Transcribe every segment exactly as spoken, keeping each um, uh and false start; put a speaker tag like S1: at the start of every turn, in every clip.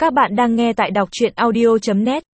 S1: Các bạn đang nghe tại đọc truyện audio chấm net.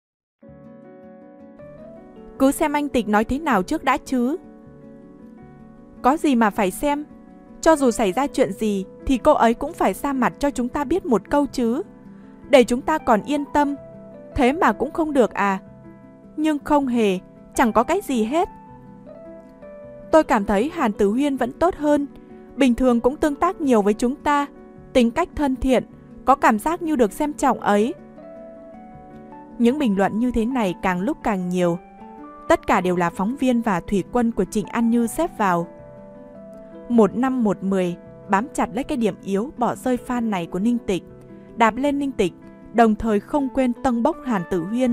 S2: Cứ xem anh Tịch nói thế nào trước đã chứ. Có gì mà phải xem. Cho dù xảy ra chuyện gì thì cô ấy cũng phải ra mặt cho chúng ta biết một câu chứ, để chúng ta còn yên tâm. Thế mà cũng không được à? Nhưng không hề, chẳng có cái gì hết. Tôi cảm thấy Hàn Tử Huyên vẫn tốt hơn. Bình thường cũng tương tác nhiều với chúng ta, tính cách thân thiện, có cảm giác như được xem trọng ấy. Những bình luận như thế này càng lúc càng nhiều. Tất cả đều là phóng viên và thủy quân của Trịnh An Như xếp vào. Một năm một mười, bám chặt lấy cái điểm yếu bỏ rơi fan này của Ninh Tịch, đạp lên Ninh Tịch, đồng thời không quên tâng bốc Hàn Tử Huyên.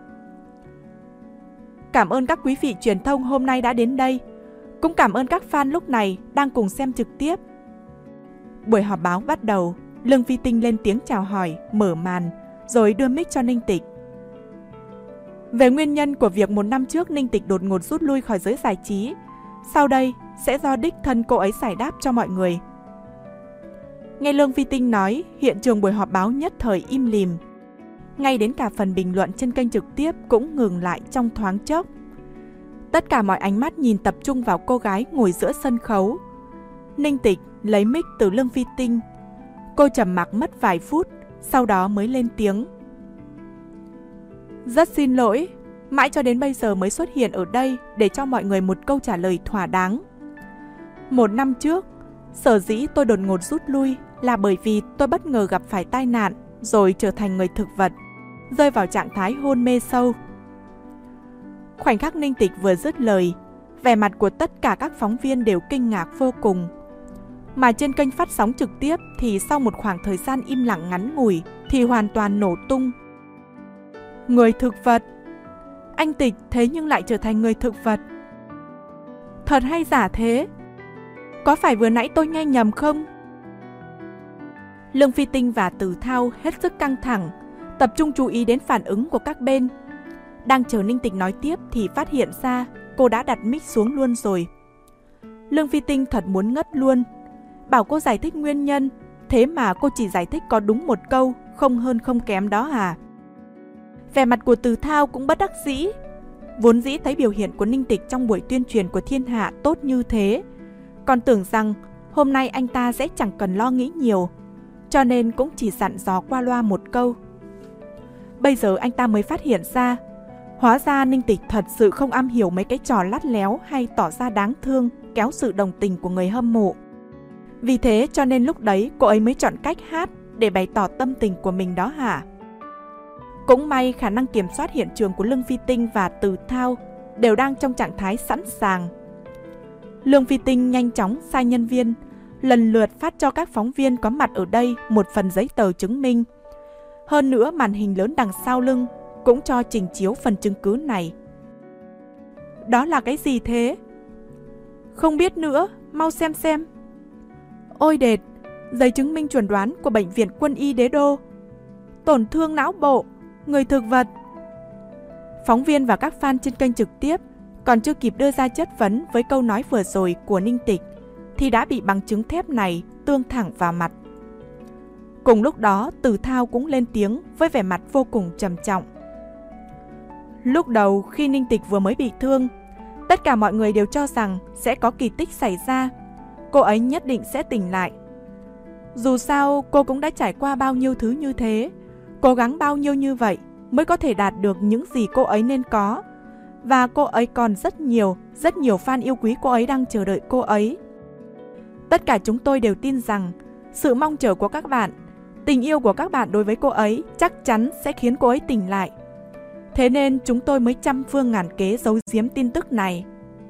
S2: Cảm ơn các quý vị truyền thông hôm nay đã đến đây. Cũng cảm ơn các fan lúc này đang cùng xem trực tiếp. Buổi họp báo bắt đầu. Lương Phi Tinh lên tiếng chào hỏi, mở màn, rồi đưa mic cho Ninh Tịch. Về nguyên nhân của việc một năm trước Ninh Tịch đột ngột rút lui khỏi giới giải trí, sau đây sẽ do đích thân cô ấy giải đáp cho mọi người. Nghe Lương Phi Tinh nói, hiện trường buổi họp báo nhất thời im lìm. Ngay đến cả phần bình luận trên kênh trực tiếp cũng ngừng lại trong thoáng chốc. Tất cả mọi ánh mắt nhìn tập trung vào cô gái ngồi giữa sân khấu. Ninh Tịch lấy mic từ Lương Phi Tinh. Cô trầm mặc mất vài phút, sau đó mới lên tiếng. Rất xin lỗi, mãi cho đến bây giờ mới xuất hiện ở đây để cho mọi người một câu trả lời thỏa đáng. Một năm trước, sở dĩ tôi đột ngột rút lui là bởi vì tôi bất ngờ gặp phải tai nạn rồi trở thành người thực vật, rơi vào trạng thái hôn mê sâu. Khoảnh khắc Ninh Tịch vừa dứt lời, vẻ mặt của tất cả các phóng viên đều kinh ngạc vô cùng. Mà trên kênh phát sóng trực tiếp thì sau một khoảng thời gian im lặng ngắn ngủi thì hoàn toàn nổ tung. Người thực vật? Anh Tịch thế nhưng lại trở thành người thực vật? Thật hay giả thế? Có phải vừa nãy tôi nghe nhầm không? Lương Phi Tinh và Từ Thao hết sức căng thẳng, tập trung chú ý đến phản ứng của các bên. Đang chờ Ninh Tịch nói tiếp thì phát hiện ra cô đã đặt mic xuống luôn rồi. Lương Phi Tinh thật muốn ngất luôn. Bảo cô giải thích nguyên nhân, thế mà cô chỉ giải thích có đúng một câu, không hơn không kém đó à? Vẻ mặt của Từ Thao cũng bất đắc dĩ. Vốn dĩ thấy biểu hiện của Ninh Tịch trong buổi tuyên truyền của Thiên Hạ tốt như thế, còn tưởng rằng hôm nay anh ta sẽ chẳng cần lo nghĩ nhiều, cho nên cũng chỉ dặn dò qua loa một câu. Bây giờ anh ta mới phát hiện ra, hóa ra Ninh Tịch thật sự không am hiểu mấy cái trò lắt léo hay tỏ ra đáng thương, kéo sự đồng tình của người hâm mộ. Vì thế cho nên lúc đấy cô ấy mới chọn cách hát để bày tỏ tâm tình của mình đó hả? Cũng may khả năng kiểm soát hiện trường của Lương Phi Tinh và Từ Thao đều đang trong trạng thái sẵn sàng. Lương Phi Tinh nhanh chóng sai nhân viên, lần lượt phát cho các phóng viên có mặt ở đây một phần giấy tờ chứng minh. Hơn nữa màn hình lớn đằng sau lưng cũng cho trình chiếu phần chứng cứ này. Đó là cái gì thế? Không biết nữa, mau xem xem. Ôi đệt, giấy chứng minh chuẩn đoán của Bệnh viện Quân y Đế Đô. Tổn thương não bộ, người thực vật. Phóng viên và các fan trên kênh trực tiếp còn chưa kịp đưa ra chất vấn với câu nói vừa rồi của Ninh Tịch thì đã bị bằng chứng thép này tương thẳng vào mặt. Cùng lúc đó, Từ Thao cũng lên tiếng với vẻ mặt vô cùng trầm trọng. Lúc đầu khi Ninh Tịch vừa mới bị thương, tất cả mọi người đều cho rằng sẽ có kỳ tích xảy ra. Cô ấy nhất định sẽ tỉnh lại. Dù sao cô cũng đã trải qua bao nhiêu thứ như thế, cố gắng bao nhiêu như vậy mới có thể đạt được những gì cô ấy nên có. Và cô ấy còn rất nhiều, rất nhiều fan yêu quý cô ấy đang chờ đợi cô ấy. Tất cả chúng tôi đều tin rằng sự mong chờ của các bạn, tình yêu của các bạn đối với cô ấy chắc chắn sẽ khiến cô ấy tỉnh lại. Thế nên chúng tôi mới trăm phương ngàn kế giấu giếm tin tức này.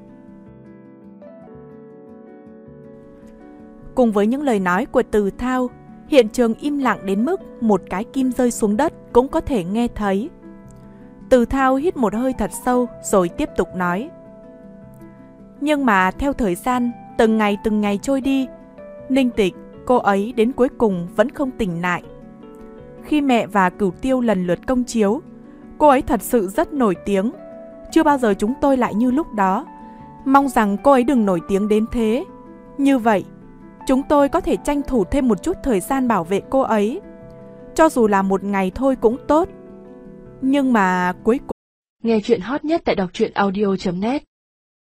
S2: Cùng với những lời nói của Từ Thao, hiện trường im lặng đến mức một cái kim rơi xuống đất cũng có thể nghe thấy. Từ Thao hít một hơi thật sâu rồi tiếp tục nói. Nhưng mà theo thời gian, từng ngày từng ngày trôi đi, Ninh Tịch, cô ấy đến cuối cùng vẫn không tỉnh lại. Khi Mẹ và Cửu Tiêu lần lượt công chiếu, cô ấy thật sự rất nổi tiếng. Chưa bao giờ chúng tôi lại như lúc đó. Mong rằng cô ấy đừng nổi tiếng đến thế. Như vậy, chúng tôi có thể tranh thủ thêm một chút thời gian bảo vệ cô ấy. cho dù là một ngày thôi cũng tốt. Nhưng mà cuối cùng...
S3: Nghe chuyện hot nhất tại đọc truyện audio chấm net